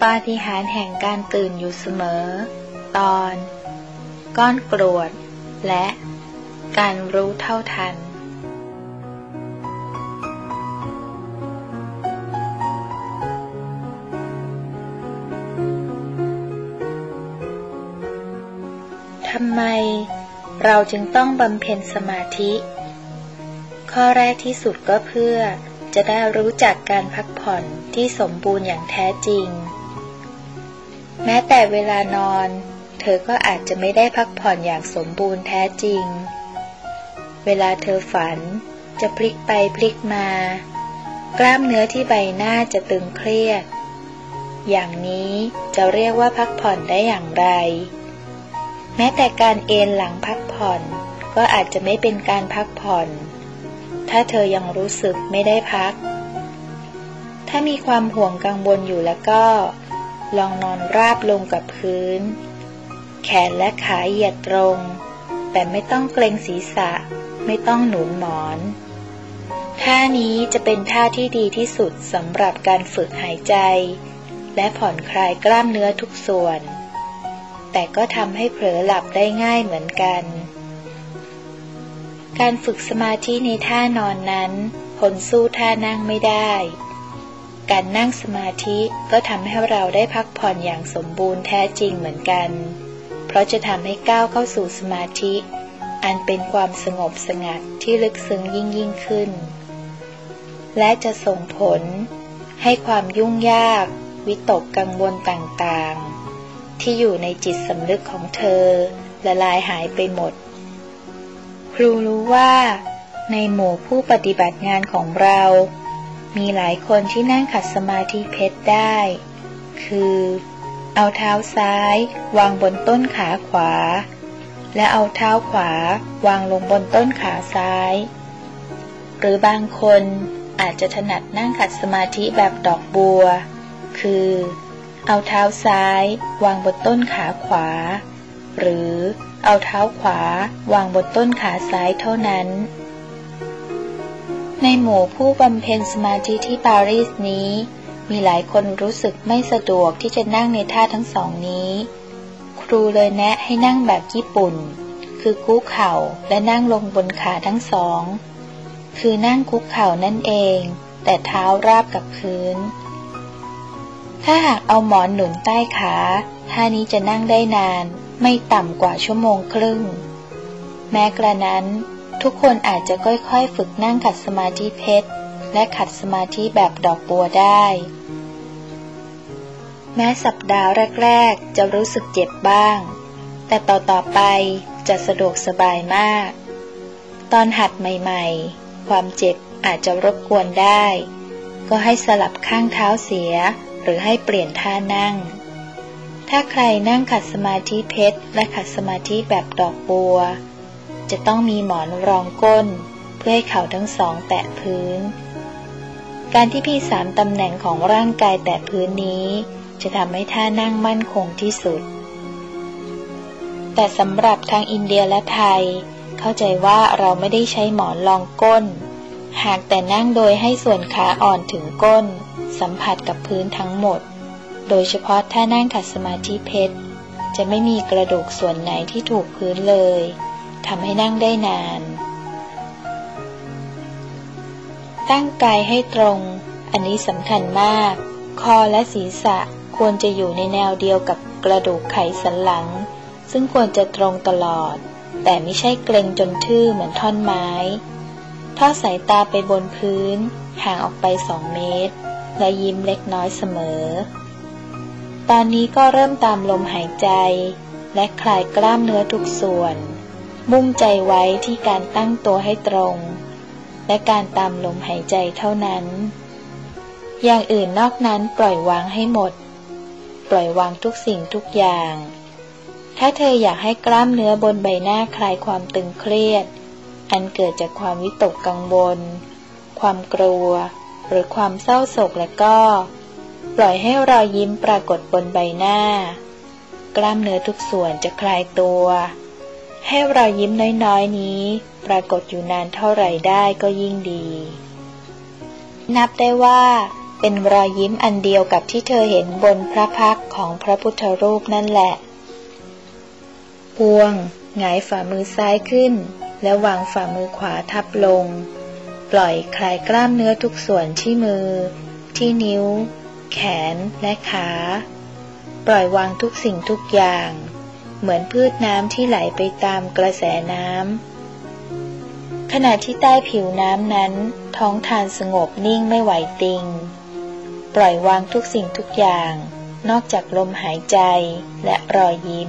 ปาฏิหาริย์แห่งการตื่นอยู่เสมอตอนก้อนกรวดและการรู้เท่าทันทำไมเราจึงต้องบำเพ็ญสมาธิข้อแรกที่สุดก็เพื่อจะได้รู้จักการพักผ่อนที่สมบูรณ์อย่างแท้จริงแม้แต่เวลานอนเธอก็อาจจะไม่ได้พักผ่อนอย่างสมบูรณ์แท้จริงเวลาเธอฝันจะพลิกไปพลิกมากล้ามเนื้อที่ใบหน้าจะตึงเครียดอย่างนี้จะเรียกว่าพักผ่อนได้อย่างไรแม้แต่การเอนหลังพักผ่อนก็อาจจะไม่เป็นการพักผ่อนถ้าเธอยังรู้สึกไม่ได้พักถ้ามีความห่วงกังวลอยู่แล้วก็ลองนอนราบลงกับพื้นแขนและขาเหยียดตรงแต่ไม่ต้องเกร็งศีรษะไม่ต้องหนุนหมอนท่านี้จะเป็นท่าที่ดีที่สุดสำหรับการฝึกหายใจและผ่อนคลายกล้ามเนื้อทุกส่วนแต่ก็ทำให้เผลอหลับได้ง่ายเหมือนกันการฝึกสมาธิในท่านอนนั้นผลสู้ท่านั่งไม่ได้การนั่งสมาธิก็ทำให้เราได้พักผ่อนอย่างสมบูรณ์แท้จริงเหมือนกันเพราะจะทำให้ก้าวเข้าสู่สมาธิอันเป็นความสงบสงัดที่ลึกซึ้งยิ่งขึ้นและจะส่งผลให้ความยุ่งยากวิตกกังวลต่างๆที่อยู่ในจิตสำนึกของเธอละลายหายไปหมดครูรู้ว่าในหมู่ผู้ปฏิบัติงานของเรามีหลายคนที่นั่งขัดสมาธิเพชรได้คือเอาเท้าซ้ายวางบนต้นขาขวาและเอาเท้าขวาวางลงบนต้นขาซ้ายหรือบางคนอาจจะถนัดนั่งขัดสมาธิแบบดอกบัวคือเอาเท้าซ้ายวางบนต้นขาขวาหรือเอาเท้าขวาวางบนต้นขาซ้ายเท่านั้นในหมู่ผู้บำเพ็ญสมาธิที่ปารีสนี้มีหลายคนรู้สึกไม่สะดวกที่จะนั่งในท่าทั้งสองนี้ครูเลยแนะให้นั่งแบบญี่ปุ่นคือคุกเข่าและนั่งลงบนขาทั้งสองคือนั่งคุกเข่านั่นเองแต่เท้าราบกับพื้นถ้าหากเอาหมอนหนุนใต้ขาท่านี้จะนั่งได้นานไม่ต่ำกว่าชั่วโมงครึ่งแม้กระนั้นทุกคนอาจจะค่อยๆฝึกนั่งขัดสมาธิเพชรและขัดสมาธิแบบดอกบัวได้แม้สัปดาห์แรกๆจะรู้สึกเจ็บบ้างแต่ต่อไปจะสะดวกสบายมากตอนหัดใหม่ๆความเจ็บอาจจะรบกวนได้ก็ให้สลับข้างเท้าเสียหรือให้เปลี่ยนท่านั่งถ้าใครนั่งขัดสมาธิเพชรและขัดสมาธิแบบดอกบัวจะต้องมีหมอนรองก้นเพื่อให้เข่าทั้งสองแตะพื้นการที่พี่3ตำแหน่งของร่างกายแตะพื้นนี้จะทำให้ท่านั่งมั่นคงที่สุดแต่สำหรับทางอินเดียและไทยเข้าใจว่าเราไม่ได้ใช้หมอนรองก้นหากแต่นั่งโดยให้ส่วนขาอ่อนถึงก้นสัมผัสกับพื้นทั้งหมดโดยเฉพาะถ้านั่งขัดสมาธิเพชรจะไม่มีกระดูกส่วนไหนที่ถูกพื้นเลยทำให้นั่งได้นานตั้งกายให้ตรงอันนี้สำคัญมากคอและศีรษะควรจะอยู่ในแนวเดียวกับกระดูกไขสันหลังซึ่งควรจะตรงตลอดแต่ไม่ใช่เกร็งจนทื่อเหมือนท่อนไม้ทอดสายตาไปบนพื้นห่างออกไป2 เมตรและยิ้มเล็กน้อยเสมอตอนนี้ก็เริ่มตามลมหายใจและคลายกล้ามเนื้อทุกส่วนมุ่งใจไว้ที่การตั้งตัวให้ตรงและการตามลมหายใจเท่านั้นอย่างอื่นนอกนั้นปล่อยวางให้หมดปล่อยวางทุกสิ่งทุกอย่างถ้าเธออยากให้กล้ามเนื้อบนใบหน้าคลายความตึงเครียดอันเกิดจากความวิตกกังวลความกลัวหรือความเศร้าโศกแล้วก็ปล่อยให้รอยยิ้มปรากฏบนใบหน้ากล้ามเนื้อทุกส่วนจะคลายตัวให้รอยยิ้มน้อยๆนี้ปรากฏอยู่นานเท่าไหร่ได้ก็ยิ่งดีนับได้ว่าเป็นรอยยิ้มอันเดียวกับที่เธอเห็นบนพระพักตร์ของพระพุทธรูปนั่นแหละพวงหงายฝ่ามือซ้ายขึ้นแล้ววางฝ่ามือขวาทับลงปล่อยคลายกล้ามเนื้อทุกส่วนที่มือที่นิ้วแขนและขาปล่อยวางทุกสิ่งทุกอย่างเหมือนพืชน้ำที่ไหลไปตามกระแสน้ำขณะที่ใต้ผิวน้ำนั้นท้องทานสงบนิ่งไม่ไหวติงปล่อยวางทุกสิ่งทุกอย่างนอกจากลมหายใจและรอยยิ้ม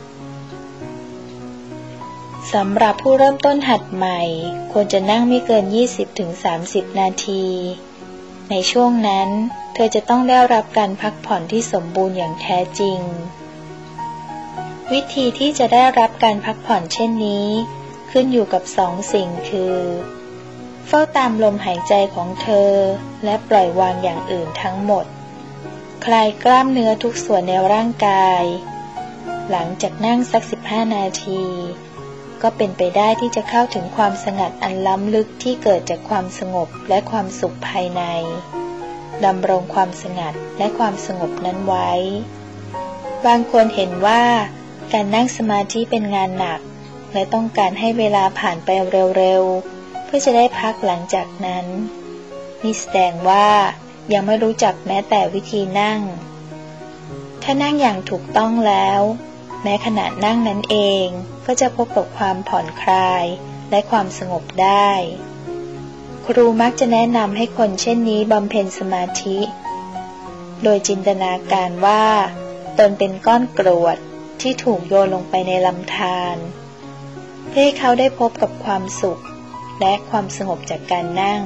สำหรับผู้เริ่มต้นหัดใหม่ควรจะนั่งไม่เกิน 20-30 นาทีในช่วงนั้นเธอจะต้องได้รับการพักผ่อนที่สมบูรณ์อย่างแท้จริงวิธีที่จะได้รับการพักผ่อนเช่นนี้ขึ้นอยู่กับ2 สิ่งคือเฝ้าตามลมหายใจของเธอและปล่อยวางอย่างอื่นทั้งหมดคลายกล้ามเนื้อทุกส่วนในร่างกายหลังจากนั่งสัก15 นาทีก็เป็นไปได้ที่จะเข้าถึงความสงัดอันล้ำลึกที่เกิดจากความสงบและความสุขภายในดำรงความสงัดและความสงบนั้นไว้บางคนเห็นว่าการนั่งสมาธิเป็นงานหนักและต้องการให้เวลาผ่านไปเร็วๆเพื่อจะได้พักหลังจากนั้นนี่แสดงว่ายังไม่รู้จักแม้แต่วิธีนั่งถ้านั่งอย่างถูกต้องแล้วแม้ขณะนั่งนั้นเองก็จะพบกับความผ่อนคลายและความสงบได้ครูมักจะแนะนำให้คนเช่นนี้บำเพ็ญสมาธิโดยจินตนาการว่าตนเป็นก้อนกรวดที่ถูกโยนลงไปในลำธารเพื่อให้เขาได้พบกับความสุขและความสงบจากการนั่ง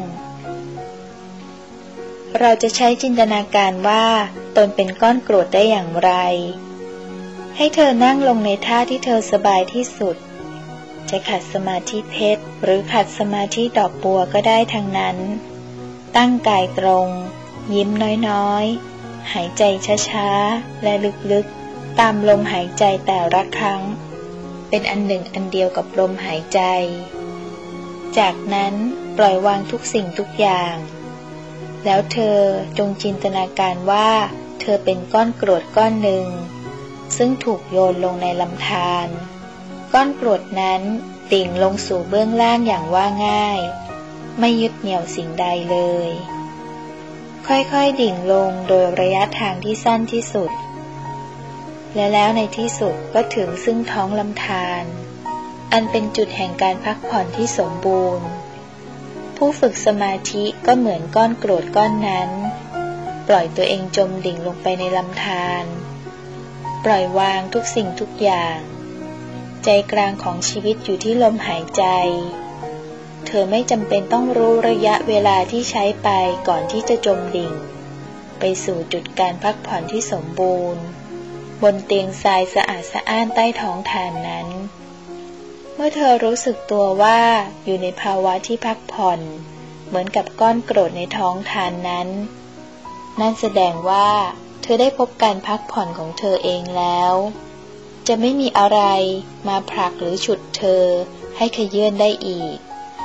เราจะใช้จินตนาการว่าตนเป็นก้อนกรวดได้อย่างไรให้เธอนั่งลงในท่าที่เธอสบายที่สุดจะขัดสมาธิเพชรหรือขัดสมาธิดอกบัวก็ได้ทั้งนั้นตั้งกายตรงยิ้มน้อยๆหายใจช้าๆและลึกๆตามลมหายใจแต่ละครั้งเป็นอันหนึ่งอันเดียวกับลมหายใจจากนั้นปล่อยวางทุกสิ่งทุกอย่างแล้วเธอจงจินตนาการว่าเธอเป็นก้อนกรวดก้อนหนึ่งซึ่งถูกโยนลงในลำธารก้อนกรวดนั้นดิ่งลงสู่เบื้องล่างอย่างว่าง่ายไม่ยึดเหนี่ยวสิ่งใดเลยค่อยๆดิ่งลงโดยระยะทางที่สั้นที่สุดและแล้วในที่สุดก็ถึงซึ่งท้องลำธารอันเป็นจุดแห่งการพักผ่อนที่สมบูรณ์ผู้ฝึกสมาธิก็เหมือนก้อนกรวดก้อนนั้นปล่อยตัวเองจมดิ่งลงไปในลำธารปล่อยวางทุกสิ่งทุกอย่างใจกลางของชีวิตอยู่ที่ลมหายใจเธอไม่จำเป็นต้องรู้ระยะเวลาที่ใช้ไปก่อนที่จะจมดิ่งไปสู่จุดการพักผ่อนที่สมบูรณ์บนเตียงทรายสะอาดสะอ้านใต้ท้องทานนั้นเมื่อเธอรู้สึกตัวว่าอยู่ในภาวะที่พักผ่อนเหมือนกับก้อนกรวดในท้องทานนั้นนั่นแสดงว่าเธอได้พบการพักผ่อนของเธอเองแล้วจะไม่มีอะไรมาผลักหรือฉุดเธอให้ขยื่นได้อีก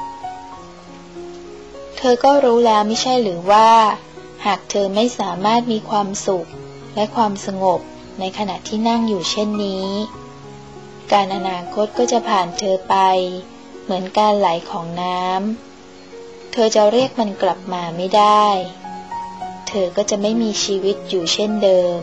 เธอก็รู้แล้วไม่ใช่หรือว่าหากเธอไม่สามารถมีความสุขและความสงบในขณะที่นั่งอยู่เช่นนี้การอนาคตก็จะผ่านเธอไปเหมือนการไหลของน้ำเธอจะเรียกมันกลับมาไม่ได้เธอก็จะไม่มีชีวิตอยู่เช่นเดิม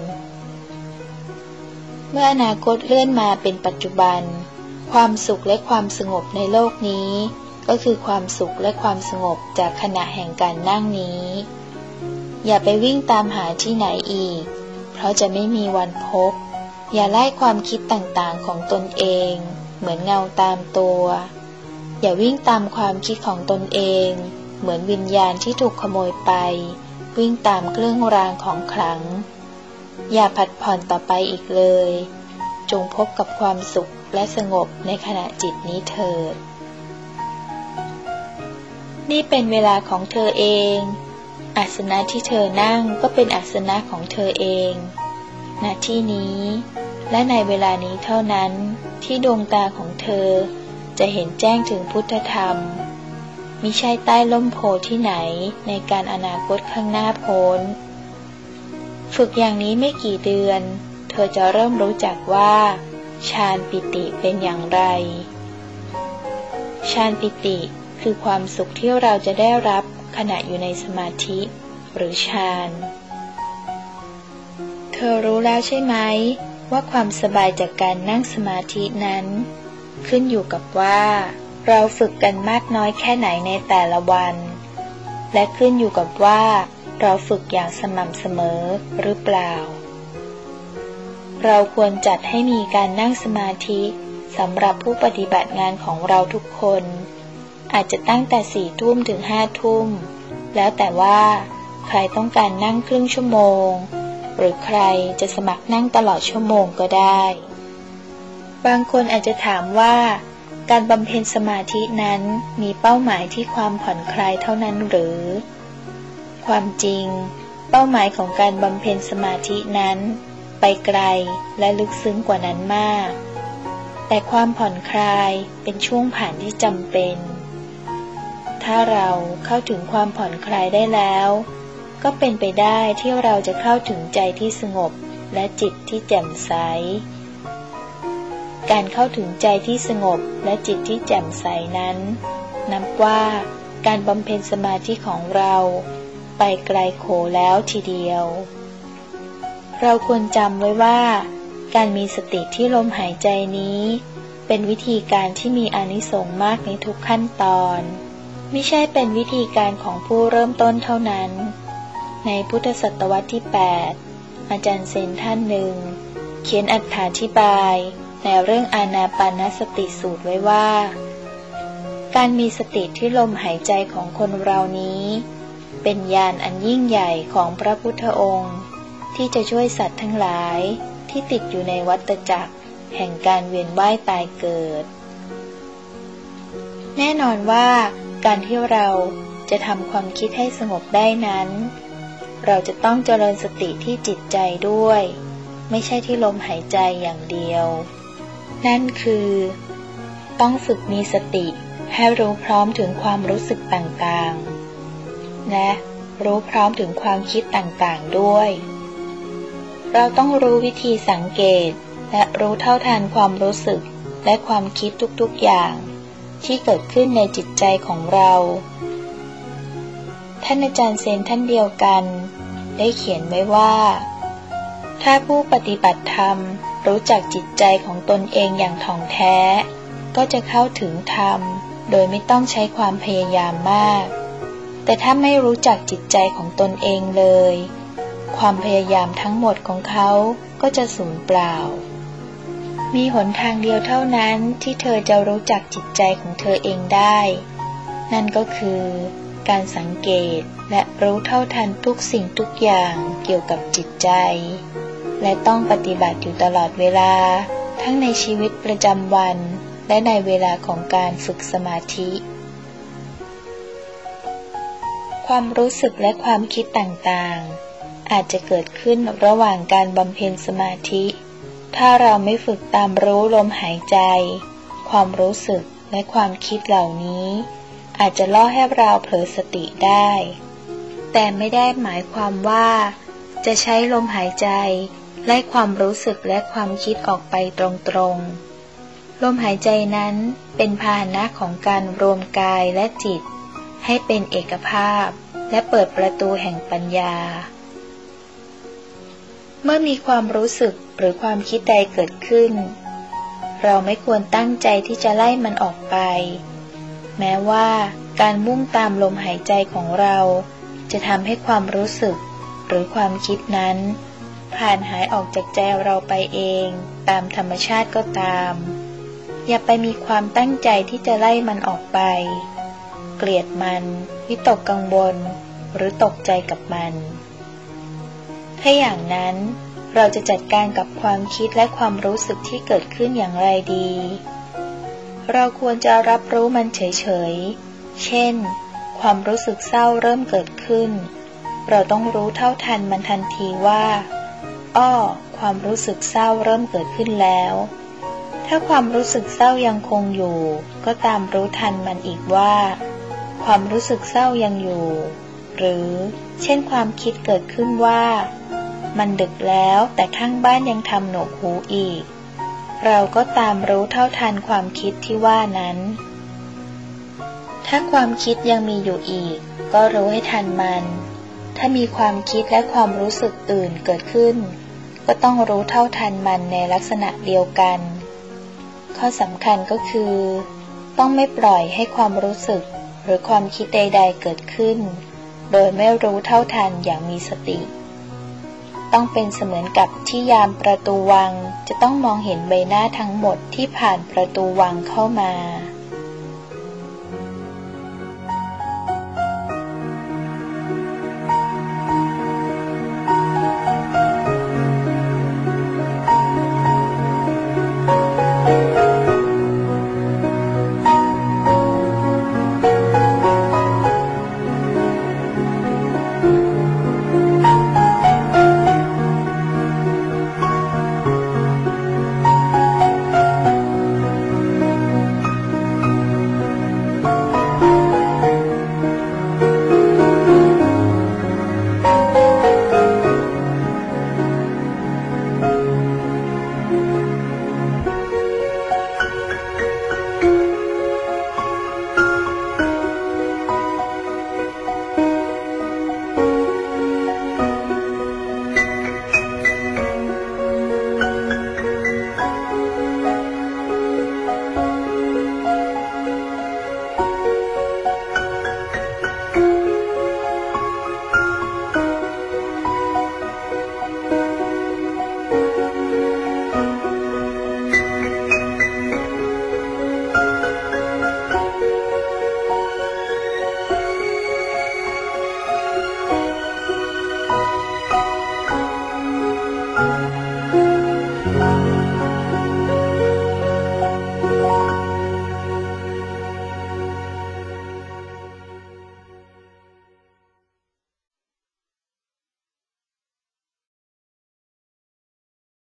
เมื่ออนาคตเลื่อนมาเป็นปัจจุบันความสุขและความสงบในโลกนี้ก็คือความสุขและความสงบจากขณะแห่งการนั่งนี้อย่าไปวิ่งตามหาที่ไหนอีกเพราะจะไม่มีวันพบอย่าไล่ความคิดต่างๆของตนเองเหมือนเงาตามตัวอย่าวิ่งตามความคิดของตนเองเหมือนวิญญาณที่ถูกขโมยไปวิ่งตามเครื่องรางของขลังอย่าผัดผ่อนต่อไปอีกเลยจงพบกับความสุขและสงบในขณะจิตนี้เถิดนี่เป็นเวลาของเธอเองอาสนะที่เธอนั่งก็เป็นอาสนะของเธอเองณที่นี้และในเวลานี้เท่านั้นที่ดวงตาของเธอจะเห็นแจ้งถึงพุทธธรรมมิใช่ใต้ร่มโพที่ไหนในการอนาคตข้างหน้าโพ้นฝึกอย่างนี้ไม่กี่เดือนเธอจะเริ่มรู้จักว่าฌานปิติเป็นอย่างไรฌานปิติคือความสุขที่เราจะได้รับขณะอยู่ในสมาธิหรือฌานเธอรู้แล้วใช่ไหมว่าความสบายจากการนั่งสมาธินั้นขึ้นอยู่กับว่าเราฝึกกันมากน้อยแค่ไหนในแต่ละวันและขึ้นอยู่กับว่าเราฝึกอย่างสม่ำเสมอหรือเปล่าเราควรจัดให้มีการนั่งสมาธิสำหรับผู้ปฏิบัติงานของเราทุกคนอาจจะตั้งแต่4 ทุ่มถึง5 ทุ่มแล้วแต่ว่าใครต้องการนั่งครึ่งชั่วโมงหรือใครจะสมัครนั่งตลอดชั่วโมงก็ได้บางคนอาจจะถามว่าการบำเพ็ญสมาธินั้นมีเป้าหมายที่ความผ่อนคลายเท่านั้นหรือความจริงเป้าหมายของการบำเพ็ญสมาธินั้นไปไกลและลึกซึ้งกว่านั้นมากแต่ความผ่อนคลายเป็นช่วงผ่านที่จำเป็นถ้าเราเข้าถึงความผ่อนคลายได้แล้วก็เป็นไปได้ที่เราจะเข้าถึงใจที่สงบและจิตที่แจ่มใสการเข้าถึงใจที่สงบและจิตที่แจ่มใสนั้นนับว่าการบำเพ็ญสมาธิของเราไปไกลโขแล้วทีเดียวเราควรจำไว้ว่าการมีสติที่ลมหายใจนี้เป็นวิธีการที่มีอานิสงส์มากในทุกขั้นตอนไม่ใช่เป็นวิธีการของผู้เริ่มต้นเท่านั้นในพุทธศตวรรษที่ 8อาจารย์เซนท่านหนึ่งเขียนอธิบายในเรื่องอานาปานสติสูตรไว้ว่าการมีสติที่ลมหายใจของคนเรานี้เป็นญาณอันยิ่งใหญ่ของพระพุทธองค์ที่จะช่วยสัตว์ทั้งหลายที่ติดอยู่ในวัฏจักรแห่งการเวียนว่ายตายเกิดแน่นอนว่าการที่เราจะทำความคิดให้สงบได้นั้นเราจะต้องเจริญสติที่จิตใจด้วยไม่ใช่ที่ลมหายใจอย่างเดียวนั่นคือต้องฝึกมีสติให้รู้พร้อมถึงความรู้สึกต่างๆและรู้พร้อมถึงความคิดต่างๆด้วยเราต้องรู้วิธีสังเกตและรู้เท่าทันความรู้สึกและความคิดทุกๆอย่างที่เกิดขึ้นในจิตใจของเราท่านอาจารย์เซนท่านเดียวกันได้เขียนไว้ว่าถ้าผู้ปฏิบัติธรรมรู้จักจิตใจของตนเองอย่างถ่องแท้ก็จะเข้าถึงธรรมโดยไม่ต้องใช้ความพยายามมากแต่ถ้าไม่รู้จักจิตใจของตนเองเลยความพยายามทั้งหมดของเขาก็จะสูญเปล่ามีหนทางเดียวเท่านั้นที่เธอจะรู้จักจิตใจของเธอเองได้นั่นก็คือการสังเกตและรู้เท่าทันทุกสิ่งทุกอย่างเกี่ยวกับจิตใจและต้องปฏิบัติอยู่ตลอดเวลาทั้งในชีวิตประจำวันและในเวลาของการฝึกสมาธิความรู้สึกและความคิดต่างๆอาจจะเกิดขึ้นระหว่างการบำเพ็ญสมาธิถ้าเราไม่ฝึกตามรู้ลมหายใจความรู้สึกและความคิดเหล่านี้อาจจะล่อให้เราเผลอสติได้แต่ไม่ได้หมายความว่าจะใช้ลมหายใจไล่ความรู้สึกและความคิดออกไปตรงๆลมหายใจนั้นเป็นพาหนะของการรวมกายและจิตให้เป็นเอกภาพและเปิดประตูแห่งปัญญาเมื่อมีความรู้สึกหรือความคิดใดเกิดขึ้นเราไม่ควรตั้งใจที่จะไล่มันออกไปแม้ว่าการมุ่งตามลมหายใจของเราจะทำให้ความรู้สึกหรือความคิดนั้นผ่านหายออกจากใจเราไปเองตามธรรมชาติก็ตามอย่าไปมีความตั้งใจที่จะไล่มันออกไปเกลียดมันวิตกกังวลหรือตกใจกับมันถ้าอย่างนั้นเราจะจัดการกับความคิดและความรู้สึกที่เกิดขึ้นอย่างไรดีเราควรจะรับรู้มันเฉยๆเช่นความรู้สึกเศร้าเริ่มเกิดขึ้นเราต้องรู้เท่าทันมันทันทีว่าความรู้สึกเศร้าเริ่มเกิดขึ้นแล้วถ้าความรู้สึกเศร้ายังคงอยู่ก็ตามรู้ทันมันอีกว่าความรู้สึกเศร้ายังอยู่หรือเช่นความคิดเกิดขึ้นว่ามันดึกแล้วแต่ข้างบ้านยังทำหนวกหูอีกเราก็ตามรู้เท่าทันความคิดที่ว่านั้นถ้าความคิดยังมีอยู่อีกก็รู้ให้ทันมันถ้ามีความคิดและความรู้สึกอื่นเกิดขึ้นก็ต้องรู้เท่าทันมันในลักษณะเดียวกันข้อสำคัญก็คือต้องไม่ปล่อยให้ความรู้สึกหรือความคิดใดๆเกิดขึ้นโดยไม่รู้เท่าทันอย่างมีสติต้องเป็นเสมือนกับที่ยามประตูวังจะต้องมองเห็นใบหน้าทั้งหมดที่ผ่านประตูวังเข้ามา